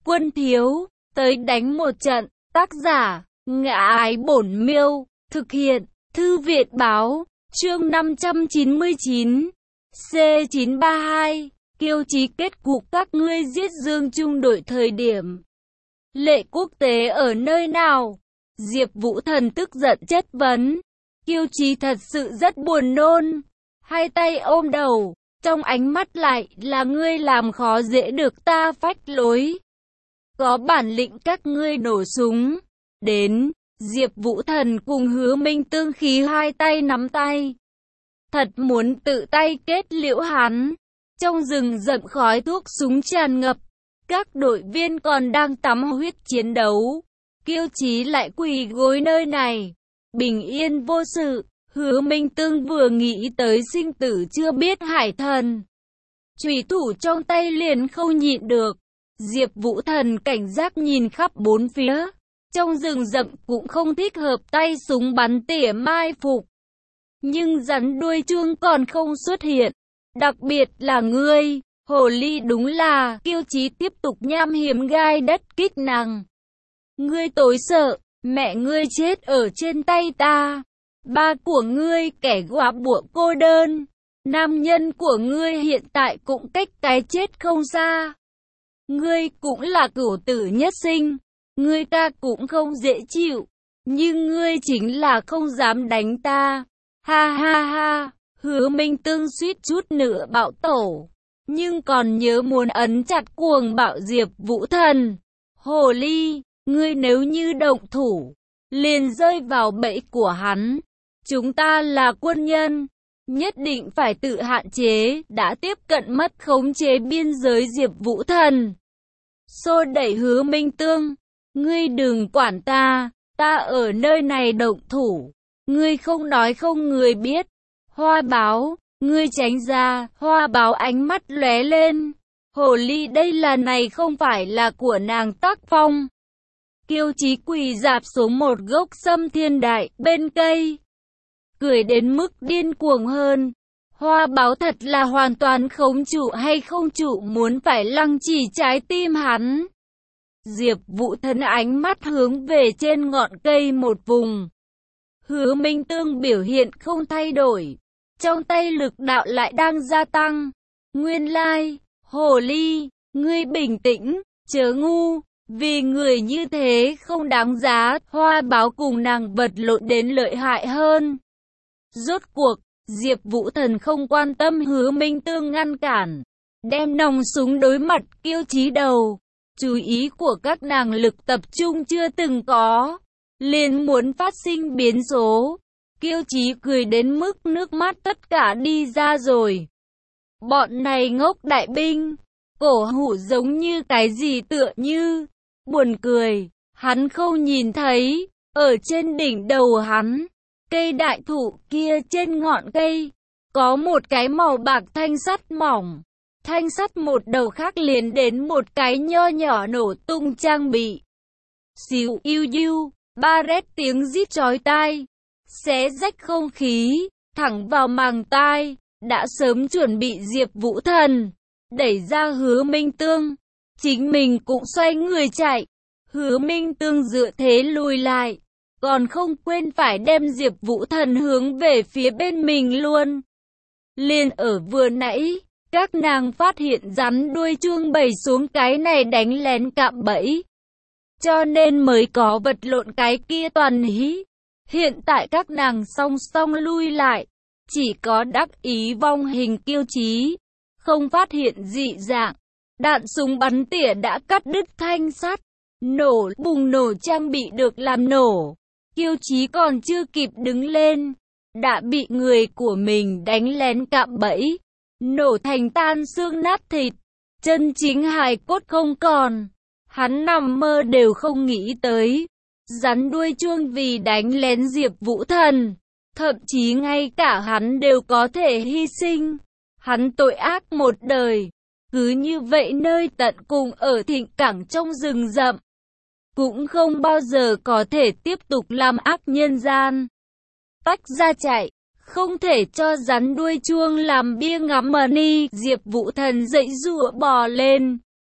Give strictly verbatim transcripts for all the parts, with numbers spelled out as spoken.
Quân thiếu, tới đánh một trận. Tác giả, Ngã Ái Bổn Miêu. Thực hiện, Thư viện Báo. Chương năm trăm chín mươi chín. C chín ba hai. Kiêu chí kết cục các ngươi giết Dương Trung đội thời điểm. Lệ quốc tế ở nơi nào? Diệp Vũ Thần tức giận chất vấn. Kiêu chí thật sự rất buồn nôn. Hai tay ôm đầu, trong ánh mắt lại là ngươi làm khó dễ được ta phách lối. Có bản lĩnh các ngươi nổ súng. Đến, Diệp Vũ Thần cùng Hứa Minh Tương khí hai tay nắm tay. Thật muốn tự tay kết liễu hắn. Trong rừng rậm khói thuốc súng tràn ngập. Các đội viên còn đang tắm huyết chiến đấu. Kiêu chí lại quỳ gối nơi này. Bình yên vô sự. Hứa Minh Tương vừa nghĩ tới sinh tử chưa biết hải thần. Chủy thủ trong tay liền không nhịn được. Diệp Vũ Thần cảnh giác nhìn khắp bốn phía. Trong rừng rậm cũng không thích hợp tay súng bắn tỉa mai phục. Nhưng rắn đuôi chuông còn không xuất hiện. Đặc biệt là ngươi, hồ ly đúng là, kiêu chí tiếp tục nham hiểm gai đất kích nàng. Ngươi tối sợ, mẹ ngươi chết ở trên tay ta. Ba của ngươi kẻ góa bụa cô đơn. Nam nhân của ngươi hiện tại cũng cách cái chết không xa. Ngươi cũng là cửu tử nhất sinh. Ngươi ta cũng không dễ chịu. Nhưng ngươi chính là không dám đánh ta. Ha ha ha. Hứa Minh Tương suýt chút nữa bạo tổ. Nhưng còn nhớ muốn ấn chặt cuồng bạo Diệp Vũ Thần. Hồ ly, ngươi nếu như động thủ, liền rơi vào bẫy của hắn. Chúng ta là quân nhân, nhất định phải tự hạn chế. Đã tiếp cận mất khống chế biên giới Diệp Vũ Thần. Xô đẩy Hứa Minh Tương. Ngươi đừng quản ta, ta ở nơi này động thủ. Ngươi không nói không người biết. Hoa báo, ngươi tránh ra. Hoa báo ánh mắt lóe lên. Hồ ly đây là này không phải là của nàng tác phong. Kiêu chí quỳ dạp xuống một gốc sâm thiên đại bên cây. Cười đến mức điên cuồng hơn. Hoa báo thật là hoàn toàn khống trụ hay không trụ muốn phải lăng trì trái tim hắn. Diệp Vũ Thần ánh mắt hướng về trên ngọn cây một vùng. Hứa Minh Tương biểu hiện không thay đổi. Trong tay lực đạo lại đang gia tăng. Nguyên lai, hồ ly, ngươi bình tĩnh, chớ ngu. Vì người như thế không đáng giá. Hoa báo cùng nàng vật lộn đến lợi hại hơn. Rốt cuộc, Diệp Vũ Thần không quan tâm Hứa Minh Tương ngăn cản. Đem nòng súng đối mặt kiêu chí đầu. Chú ý của các nàng lực tập trung chưa từng có. Liền muốn phát sinh biến số. Kiêu chí cười đến mức nước mắt tất cả đi ra rồi. Bọn này ngốc đại binh. Cổ hủ giống như cái gì tựa như. Buồn cười. Hắn không nhìn thấy. Ở trên đỉnh đầu hắn. Cây đại thụ kia trên ngọn cây. Có một cái màu bạc thanh sắt mỏng. Thanh sắt một đầu khác liền đến một cái nho nhỏ nổ tung trang bị. Xíu yêu yêu, ba rét tiếng rít chói tai, xé rách không khí, thẳng vào màng tai. Đã sớm chuẩn bị Diệp Vũ Thần, đẩy ra Hứa Minh Tương. Chính mình cũng xoay người chạy. Hứa Minh Tương dựa thế lùi lại. Còn không quên phải đem Diệp Vũ Thần hướng về phía bên mình luôn. Liền ở vừa nãy. Các nàng phát hiện rắn đuôi chuông bày xuống cái này đánh lén cạm bẫy. Cho nên mới có vật lộn cái kia toàn hí. Hiện tại các nàng song song lui lại. Chỉ có đắc ý vong hình kiêu chí. Không phát hiện dị dạng. Đạn súng bắn tỉa đã cắt đứt thanh sắt. Nổ bùng nổ trang bị được làm nổ. Kiêu chí còn chưa kịp đứng lên. Đã bị người của mình đánh lén cạm bẫy. Nổ thành tan xương nát thịt. Chân chính hài cốt không còn. Hắn nằm mơ đều không nghĩ tới. Rắn đuôi chuông vì đánh lén Diệp Vũ Thần. Thậm chí ngay cả hắn đều có thể hy sinh. Hắn tội ác một đời. Cứ như vậy nơi tận cùng ở thịnh cảng trong rừng rậm. Cũng không bao giờ có thể tiếp tục làm ác nhân gian. Tách ra chạy. Không thể cho rắn đuôi chuông làm bia ngắm mà ni. Diệp Vũ Thần dậy giụa bò lên.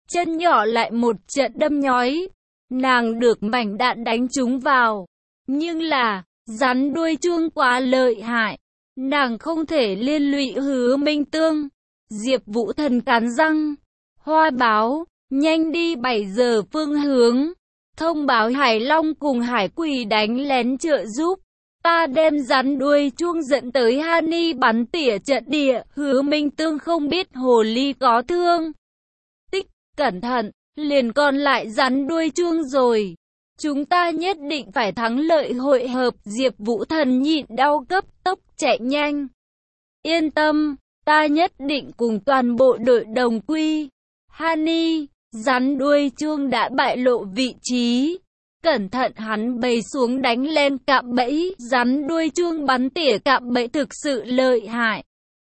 chân nhỏ lại một trận đâm nhói. Nàng được mảnh đạn đánh trúng vào. Nhưng là, rắn đuôi chuông quá lợi hại. Nàng không thể liên lụy Hứa Minh Tương. Diệp Vũ Thần cắn răng. Hoa báo, nhanh đi bảy giờ phương hướng. Thông báo Hải Long cùng Hải Quỷ đánh lén trợ giúp. Ta đem rắn đuôi chuông dẫn tới Hani bắn tỉa trận địa. Hứa Minh Tương không biết hồ ly có thương. Tích, cẩn thận, liền còn lại rắn đuôi chuông rồi. Chúng ta nhất định phải thắng lợi hội hợp. Diệp Vũ Thần nhịn đau cấp tốc chạy nhanh. Yên tâm, ta nhất định cùng toàn bộ đội đồng quy. Hani, rắn đuôi chuông đã bại lộ vị trí. Cẩn thận hắn bày xuống đánh lên cạm bẫy. Rắn đuôi chuông bắn tỉa cạm bẫy thực sự lợi hại.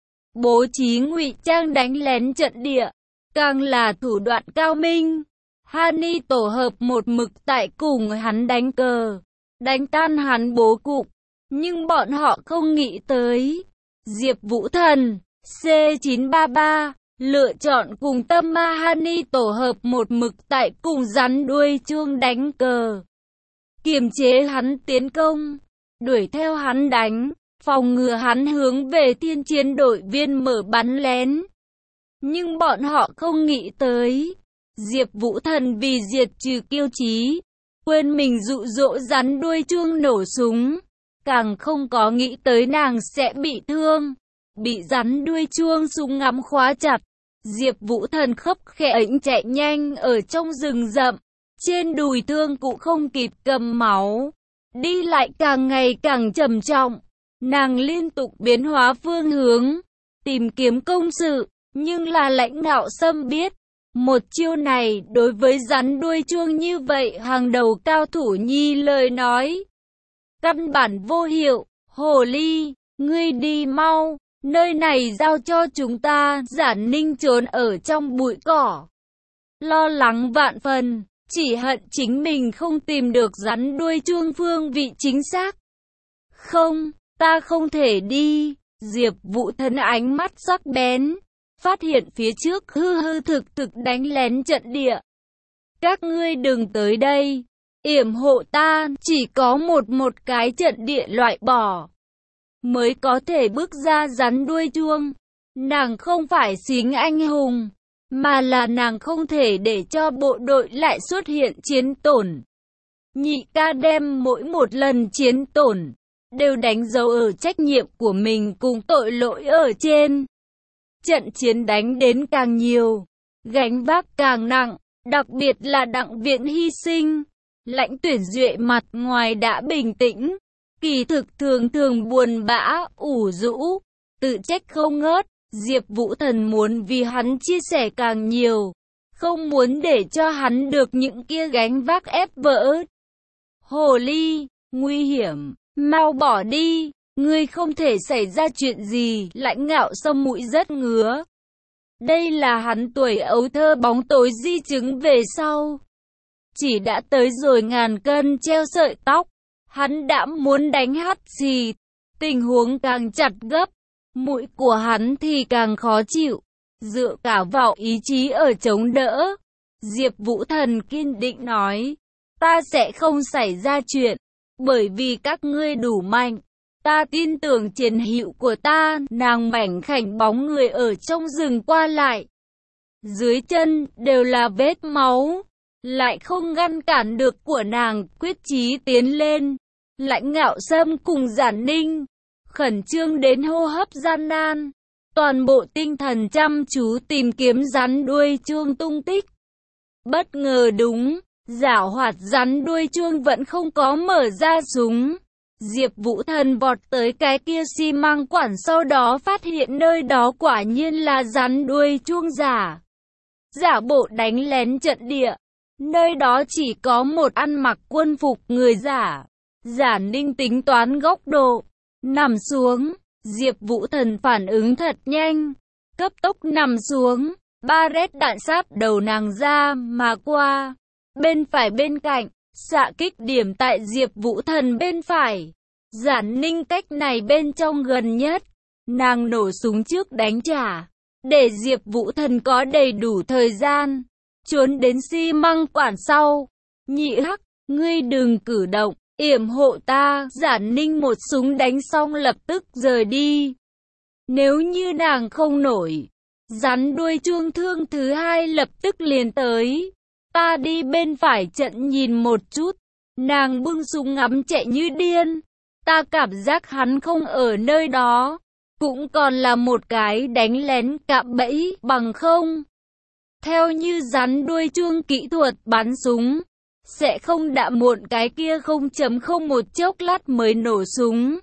Bố trí ngụy trang đánh lén trận địa, càng là thủ đoạn cao minh. Hani tổ hợp một mực tại cùng hắn đánh cờ, đánh tan hắn bố cục. Nhưng bọn họ không nghĩ tới, Diệp Vũ Thần, C chín ba ba, lựa chọn cùng Tâm Ma Hani tổ hợp một mực tại cùng rắn đuôi chuông đánh cờ. Kiềm chế hắn tiến công, đuổi theo hắn đánh, phòng ngừa hắn hướng về Thiên Chiến đội viên mở bắn lén. Nhưng bọn họ không nghĩ tới, Diệp Vũ Thần vì diệt trừ kiêu chí, quên mình dụ dỗ rắn đuôi chuông nổ súng, càng không có nghĩ tới nàng sẽ bị thương, bị rắn đuôi chuông súng ngắm khóa chặt. Diệp Vũ Thần khấp khểnh chạy nhanh ở trong rừng rậm, trên đùi thương cũng không kịp cầm máu, đi lại càng ngày càng trầm trọng. Nàng liên tục biến hóa phương hướng, tìm kiếm công sự, nhưng là Lãnh Ngạo Sâm biết, một chiêu này đối với rắn đuôi chuông như vậy hàng đầu cao thủ nhi lời nói, căn bản vô hiệu. Hồ ly, ngươi đi mau, nơi này giao cho chúng ta. Giản Ninh trốn ở trong bụi cỏ, lo lắng vạn phần, chỉ hận chính mình không tìm được rắn đuôi chuông phương vị chính xác. Không, ta không thể đi. Diệp Vũ Thần ánh mắt sắc bén, phát hiện phía trước hư hư thực thực đánh lén trận địa. Các ngươi đừng tới đây, yểm hộ ta, chỉ có một một cái trận địa loại bỏ mới có thể bước ra rắn đuôi chuông. Nàng không phải xính anh hùng, mà là nàng không thể để cho bộ đội lại xuất hiện chiến tổn. Nhị ca đem mỗi một lần chiến tổn đều đánh dấu ở trách nhiệm của mình cùng tội lỗi ở trên. Trận chiến đánh đến càng nhiều, gánh vác càng nặng, đặc biệt là Đặng Viện hy sinh. Lãnh Tuyển Duệ mặt ngoài đã bình tĩnh, kỳ thực thường thường buồn bã, ủ rũ, tự trách không ngớt. Diệp Vũ Thần muốn vì hắn chia sẻ càng nhiều, không muốn để cho hắn được những kia gánh vác ép vỡ. Hồ ly, nguy hiểm, mau bỏ đi, ngươi không thể xảy ra chuyện gì. Lãnh Ngạo Sâm mũi rất ngứa. Đây là hắn tuổi ấu thơ bóng tối di chứng về sau. Chỉ đã tới rồi ngàn cân treo sợi tóc, hắn đã muốn đánh hắt xì, tình huống càng chặt gấp, mũi của hắn thì càng khó chịu, dựa cả vào ý chí ở chống đỡ. Diệp Vũ Thần kiên định nói, ta sẽ không xảy ra chuyện, bởi vì các ngươi đủ mạnh. Ta tin tưởng chiến hữu của ta. Nàng mảnh khảnh bóng người ở trong rừng qua lại, dưới chân đều là vết máu, lại không ngăn cản được của nàng quyết chí tiến lên. Lãnh Ngạo Sâm cùng Giản Ninh khẩn trương đến hô hấp gian nan, toàn bộ tinh thần chăm chú tìm kiếm rắn đuôi chuông tung tích. Bất ngờ đúng, giảo hoạt rắn đuôi chuông vẫn không có mở ra súng. Diệp Vũ Thần vọt tới cái kia xi măng quản, sau đó phát hiện nơi đó quả nhiên là rắn đuôi chuông giả. Giả bộ đánh lén trận địa, nơi đó chỉ có một ăn mặc quân phục người giả. Giản Ninh tính toán góc độ, nằm xuống. Diệp Vũ Thần phản ứng thật nhanh, cấp tốc nằm xuống, ba rét đạn sáp đầu nàng ra mà qua. Bên phải bên cạnh, xạ kích điểm tại Diệp Vũ Thần bên phải. Giản Ninh cách này bên trong gần nhất, nàng nổ súng trước đánh trả, để Diệp Vũ Thần có đầy đủ thời gian trốn đến xi măng quản sau. Nhị Hắc, ngươi đừng cử động, yểm hộ ta. Giản Ninh một súng đánh xong lập tức rời đi. Nếu như nàng không nổi, rắn đuôi chuông thương thứ hai lập tức liền tới. Ta đi bên phải trận nhìn một chút. Nàng bưng súng ngắm chạy như điên. Ta cảm giác hắn không ở nơi đó. Cũng còn là một cái đánh lén cạm bẫy bằng không. Theo như rắn đuôi chuông kỹ thuật bắn súng, sẽ không đã muộn cái kia không chấm không một chốc lát mới nổ súng.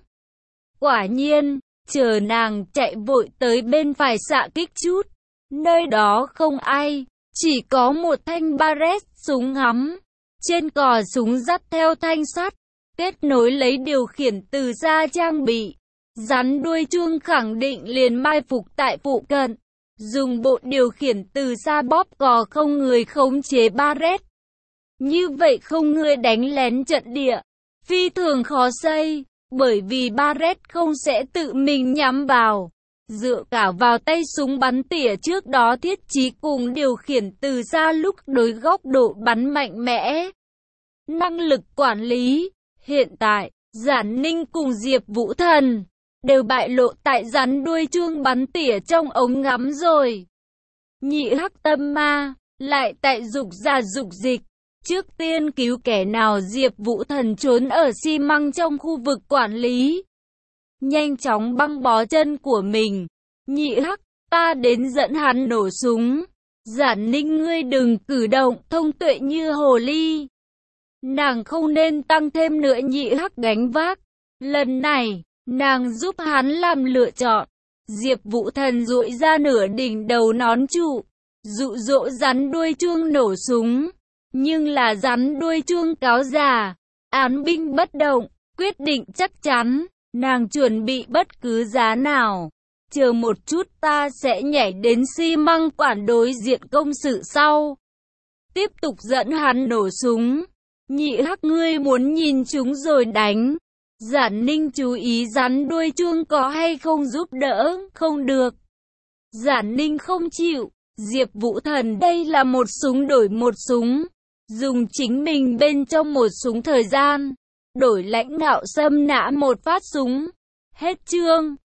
Quả nhiên, chờ nàng chạy vội tới bên phải xạ kích chút. Nơi đó không ai, chỉ có một thanh Barrett súng ngắm. Trên cò súng dắt theo thanh sắt, kết nối lấy điều khiển từ xa trang bị. Rắn đuôi chuông khẳng định liền mai phục tại phụ cận. Dùng bộ điều khiển từ xa bóp cò không người khống chế Barrett. Như vậy không người đánh lén trận địa, phi thường khó xây, bởi vì Barrett không sẽ tự mình nhắm vào. Dựa cả vào tay súng bắn tỉa trước đó thiết trí cùng điều khiển từ xa lúc đối góc độ bắn mạnh mẽ. Năng lực quản lý, hiện tại, Giản Ninh cùng Diệp Vũ Thần đều bại lộ tại rắn đuôi chuông bắn tỉa trong ống ngắm rồi. Nhị Hắc tâm ma, lại tại dục giả dục dịch. Trước tiên cứu kẻ nào Diệp Vũ Thần trốn ở xi măng trong khu vực quản lý. Nhanh chóng băng bó chân của mình. Nhị Hắc, ta đến dẫn hắn nổ súng. Giản Ninh ngươi đừng cử động thông tuệ như hồ ly. Nàng không nên tăng thêm nữa. Nhị Hắc gánh vác. Lần này, nàng giúp hắn làm lựa chọn. Diệp Vũ Thần duỗi ra nửa đỉnh đầu nón trụ, dụ dỗ rắn đuôi chuông nổ súng. Nhưng là rắn đuôi chuông cáo già, án binh bất động, quyết định chắc chắn, nàng chuẩn bị bất cứ giá nào. Chờ một chút ta sẽ nhảy đến xi măng quản đối diện công sự sau. Tiếp tục dẫn hắn nổ súng. Nhị Hắc ngươi muốn nhìn chúng rồi đánh. Giản Ninh chú ý rắn đuôi chuông có hay không giúp đỡ, không được. Giản Ninh không chịu, Diệp Vũ Thần đây là một súng đổi một súng. Dùng chính mình bên trong một súng thời gian, đổi lãnh đạo xâm nã một phát súng. Hết chương.